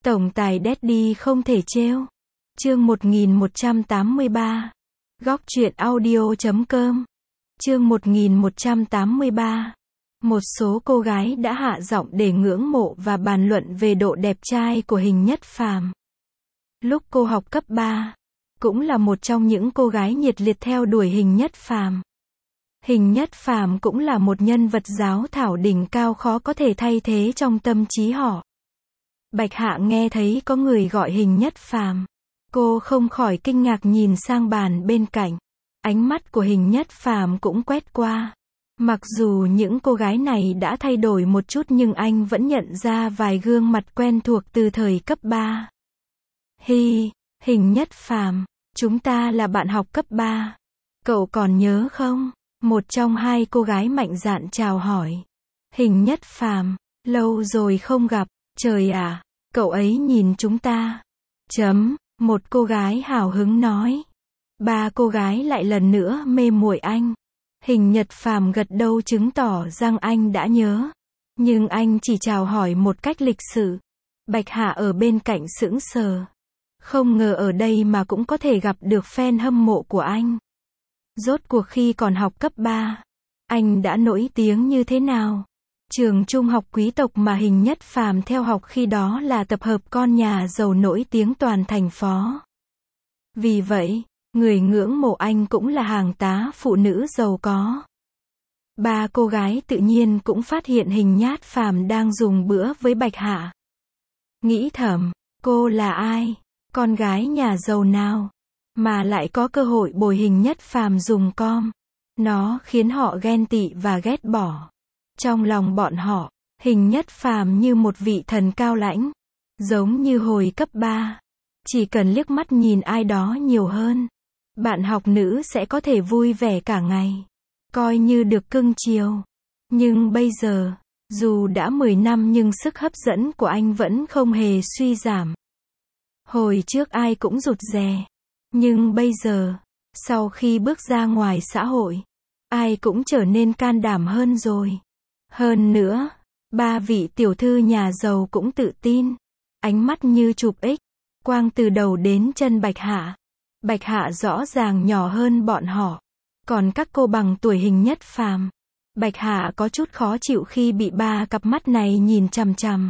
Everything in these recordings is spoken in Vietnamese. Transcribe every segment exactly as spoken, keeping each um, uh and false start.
Tổng tài Daddy không thể trêu. Chương một nghìn một trăm tám mươi ba. Góc truyện audio chấm com. Chương một nghìn một trăm tám mươi ba. Một số cô gái đã hạ giọng để ngưỡng mộ và bàn luận về độ đẹp trai của Hình Nhất Phàm. Lúc cô học cấp ba, cũng là một trong những cô gái nhiệt liệt theo đuổi Hình Nhất Phàm. Hình Nhất Phàm cũng là một nhân vật giáo thảo đỉnh cao khó có thể thay thế trong tâm trí họ. Bạch Hạ nghe thấy có người gọi Hình Nhất Phàm, cô không khỏi kinh ngạc nhìn sang bàn bên cạnh. Ánh mắt của Hình Nhất Phàm cũng quét qua. Mặc dù những cô gái này đã thay đổi một chút nhưng anh vẫn nhận ra vài gương mặt quen thuộc từ thời cấp ba. Hi, Hình Nhất Phàm, chúng ta là bạn học cấp ba. Cậu còn nhớ không? Một trong hai cô gái mạnh dạn chào hỏi. Hình Nhất Phàm, lâu rồi không gặp, trời à, cậu ấy nhìn chúng ta. Chấm, một cô gái hào hứng nói. Ba cô gái lại lần nữa mê muội anh. Hình Nhất Phàm gật đầu chứng tỏ rằng anh đã nhớ. Nhưng anh chỉ chào hỏi một cách lịch sự. Bạch Hạ ở bên cạnh sững sờ. Không ngờ ở đây mà cũng có thể gặp được fan hâm mộ của anh. Rốt cuộc khi còn học cấp ba, anh đã nổi tiếng như thế nào? Trường trung học quý tộc mà Hình Nhất Phàm theo học khi đó là tập hợp con nhà giàu nổi tiếng toàn thành phố. Vì vậy, người ngưỡng mộ anh cũng là hàng tá phụ nữ giàu có. Ba cô gái tự nhiên cũng phát hiện Hình Nhất Phàm đang dùng bữa với Bạch Hạ. Nghĩ thầm, cô là ai? Con gái nhà giàu nào? Mà lại có cơ hội bồi Hình Nhất Phàm dùng com. Nó khiến họ ghen tị và ghét bỏ. Trong lòng bọn họ, Hình Nhất Phàm như một vị thần cao lãnh. Giống như hồi cấp ba. Chỉ cần liếc mắt nhìn ai đó nhiều hơn, bạn học nữ sẽ có thể vui vẻ cả ngày. Coi như được cưng chiều. Nhưng bây giờ, dù đã mười năm nhưng sức hấp dẫn của anh vẫn không hề suy giảm. Hồi trước ai cũng rụt rè. Nhưng bây giờ, sau khi bước ra ngoài xã hội, ai cũng trở nên can đảm hơn rồi. Hơn nữa, ba vị tiểu thư nhà giàu cũng tự tin. Ánh mắt như chụp X, quang từ đầu đến chân Bạch Hạ. Bạch Hạ rõ ràng nhỏ hơn bọn họ. Còn các cô bằng tuổi Hình Nhất Phàm, Bạch Hạ có chút khó chịu khi bị ba cặp mắt này nhìn chằm chằm.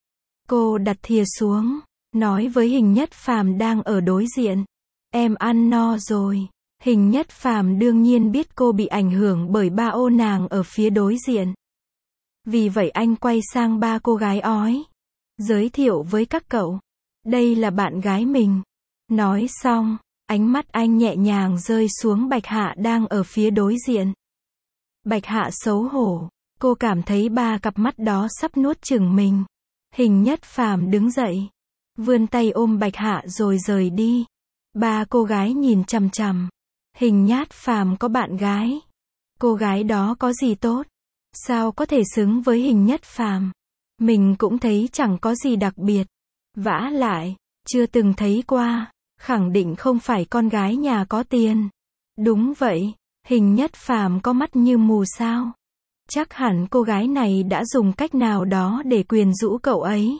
Cô đặt thìa xuống, nói với Hình Nhất Phàm đang ở đối diện. Em ăn no rồi. Hình Nhất Phàm đương nhiên biết cô bị ảnh hưởng bởi ba ô nàng ở phía đối diện. Vì vậy anh quay sang ba cô gái ói. Giới thiệu với các cậu. Đây là bạn gái mình. Nói xong, ánh mắt anh nhẹ nhàng rơi xuống Bạch Hạ đang ở phía đối diện. Bạch Hạ xấu hổ. Cô cảm thấy ba cặp mắt đó sắp nuốt chửng mình. Hình Nhất Phàm đứng dậy, vươn tay ôm Bạch Hạ rồi rời đi. Ba cô gái nhìn chằm chằm. Hình Nhất Phàm có bạn gái. Cô gái đó có gì tốt? Sao có thể xứng với Hình Nhất Phàm? Mình cũng thấy chẳng có gì đặc biệt. Vả lại, chưa từng thấy qua. Khẳng định không phải con gái nhà có tiền. Đúng vậy, Hình Nhất Phàm có mắt như mù sao? Chắc hẳn cô gái này đã dùng cách nào đó để quyến rũ cậu ấy.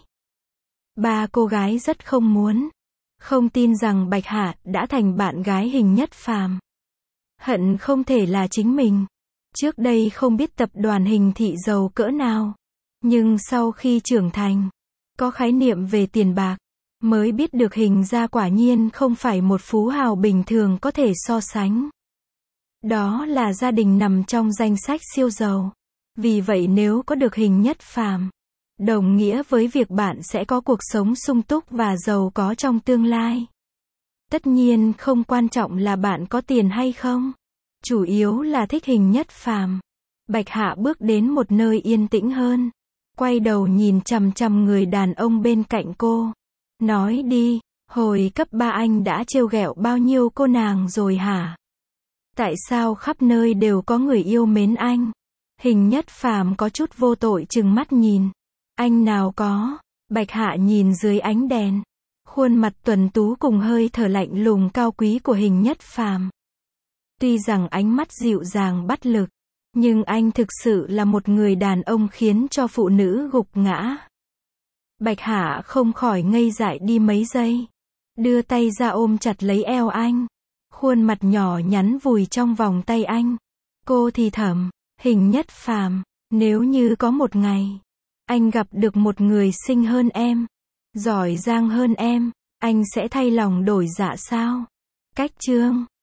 Ba cô gái rất không muốn. Không tin rằng Bạch Hạ đã thành bạn gái Hình Nhất Phàm. Hận không thể là chính mình. Trước đây không biết tập đoàn Hình thị giàu cỡ nào. Nhưng sau khi trưởng thành, có khái niệm về tiền bạc, mới biết được Hình gia quả nhiên không phải một phú hào bình thường có thể so sánh. Đó là gia đình nằm trong danh sách siêu giàu. Vì vậy nếu có được Hình Nhất Phàm, đồng nghĩa với việc bạn sẽ có cuộc sống sung túc và giàu có trong tương lai. Tất nhiên không quan trọng là bạn có tiền hay không. Chủ yếu là thích Hình Nhất Phàm. Bạch Hạ bước đến một nơi yên tĩnh hơn. Quay đầu nhìn chằm chằm người đàn ông bên cạnh cô. Nói đi, hồi cấp ba anh đã trêu ghẹo bao nhiêu cô nàng rồi hả? Tại sao khắp nơi đều có người yêu mến anh? Hình Nhất Phàm có chút vô tội trừng mắt nhìn. Anh nào có? Bạch Hạ nhìn dưới ánh đèn. Khuôn mặt tuấn tú cùng hơi thở lạnh lùng cao quý của Hình Nhất Phàm. Tuy rằng ánh mắt dịu dàng bắt lực, nhưng anh thực sự là một người đàn ông khiến cho phụ nữ gục ngã. Bạch Hạ không khỏi ngây dại đi mấy giây. Đưa tay ra ôm chặt lấy eo anh. Khuôn mặt nhỏ nhắn vùi trong vòng tay anh. Cô thì thầm, Hình Nhất Phàm, nếu như có một ngày, anh gặp được một người xinh hơn em, giỏi giang hơn em, anh sẽ thay lòng đổi dạ sao? Cách chương